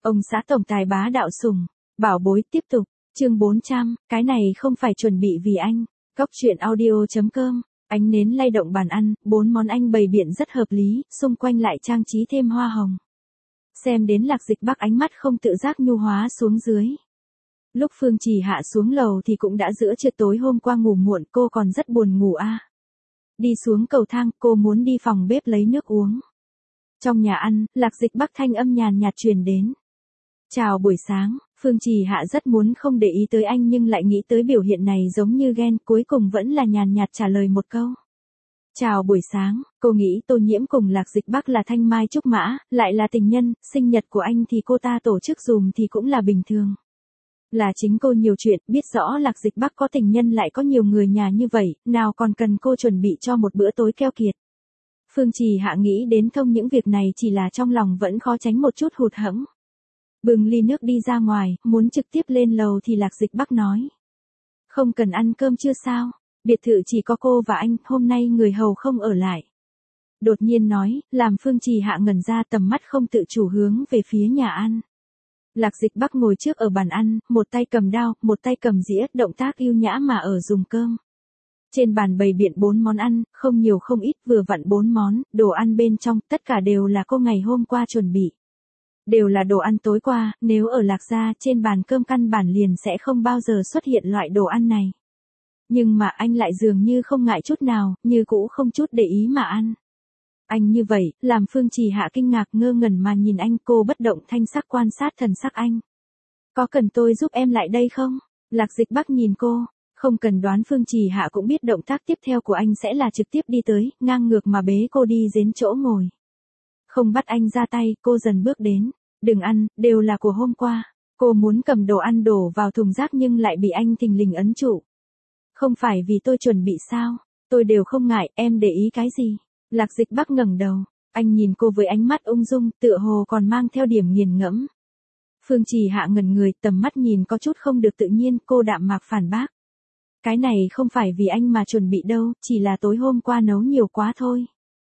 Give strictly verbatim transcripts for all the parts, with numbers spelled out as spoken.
Ông xã tổng tài bá đạo sủng, bảo bối tiếp tục, chương bốn trăm, cái này không phải chuẩn bị vì anh, góc truyện audio.com, ánh nến lay động bàn ăn, bốn món anh bày biện rất hợp lý, xung quanh lại trang trí thêm hoa hồng. Xem đến Lạc Dịch Bắc ánh mắt không tự giác nhu hóa xuống dưới. Lúc Phương Trì hạ xuống lầu thì cũng đã giữa trưa tối hôm qua ngủ muộn, cô còn rất buồn ngủ a. Đi xuống cầu thang, cô muốn đi phòng bếp lấy nước uống. Trong nhà ăn, Lạc Dịch Bắc thanh âm nhàn nhạt truyền đến. Chào buổi sáng, Phương Trì hạ rất muốn không để ý tới anh nhưng lại nghĩ tới biểu hiện này giống như ghen, cuối cùng vẫn là nhàn nhạt trả lời một câu. Chào buổi sáng, cô nghĩ Tô Nhiễm cùng Lạc Dịch Bắc là thanh mai trúc mã, lại là tình nhân, sinh nhật của anh thì cô ta tổ chức dùm thì cũng là bình thường. Là chính cô nhiều chuyện, biết rõ Lạc Dịch Bắc có tình nhân lại có nhiều người nhà như vậy, nào còn cần cô chuẩn bị cho một bữa tối keo kiệt. Phương Trì hạ nghĩ đến thông những việc này chỉ là trong lòng vẫn khó tránh một chút hụt hẫng. Bưng ly nước đi ra ngoài, muốn trực tiếp lên lầu thì Lạc Dịch Bắc nói. Không cần ăn cơm chưa sao, biệt thự chỉ có cô và anh, hôm nay người hầu không ở lại. Đột nhiên nói, làm Phương Trì hạ ngẩn ra, tầm mắt không tự chủ hướng về phía nhà ăn. Lạc Dịch Bắc ngồi trước ở bàn ăn, một tay cầm dao, một tay cầm dĩa, động tác yêu nhã mà ở dùng cơm. Trên bàn bày biện bốn món ăn, không nhiều không ít, vừa vặn bốn món, đồ ăn bên trong, tất cả đều là cô ngày hôm qua chuẩn bị. Đều là đồ ăn tối qua, nếu ở Lạc gia, trên bàn cơm căn bản liền sẽ không bao giờ xuất hiện loại đồ ăn này. Nhưng mà anh lại dường như không ngại chút nào, như cũ không chút để ý mà ăn. Anh như vậy, làm Phương Trì hạ kinh ngạc ngơ ngẩn mà nhìn anh, cô bất động thanh sắc quan sát thần sắc anh. Có cần tôi giúp em lại đây không? Lạc Dịch Bắc nhìn cô, không cần đoán Phương Trì hạ cũng biết động tác tiếp theo của anh sẽ là trực tiếp đi tới, ngang ngược mà bế cô đi đến chỗ ngồi. Không bắt anh ra tay, cô dần bước đến, đừng ăn, đều là của hôm qua. Cô muốn cầm đồ ăn đổ vào thùng rác nhưng lại bị anh thình lình ấn trụ. Không phải vì tôi chuẩn bị sao, tôi đều không ngại, em để ý cái gì? Lạc Dịch Bắc ngẩng đầu, anh nhìn cô với ánh mắt ung dung, tựa hồ còn mang theo điểm nghiền ngẫm. Phương Trì hạ ngẩn người, tầm mắt nhìn có chút không được tự nhiên, cô đạm mạc phản bác. Cái này không phải vì anh mà chuẩn bị đâu, chỉ là tối hôm qua nấu nhiều quá thôi.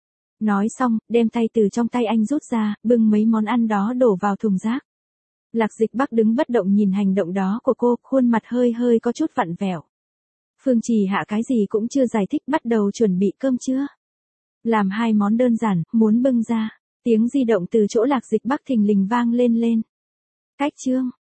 Nói xong, đem tay từ trong tay anh rút ra, bưng mấy món ăn đó đổ vào thùng rác. Lạc Dịch Bắc đứng bất động nhìn hành động đó của cô, khuôn mặt hơi hơi có chút vặn vẹo. Phương Trì hạ cái gì cũng chưa giải thích, bắt đầu chuẩn bị cơm trưa. Làm hai món đơn giản, muốn bưng ra, tiếng di động từ chỗ Lạc Dịch Bắc thình lình vang lên lên. Cách chương,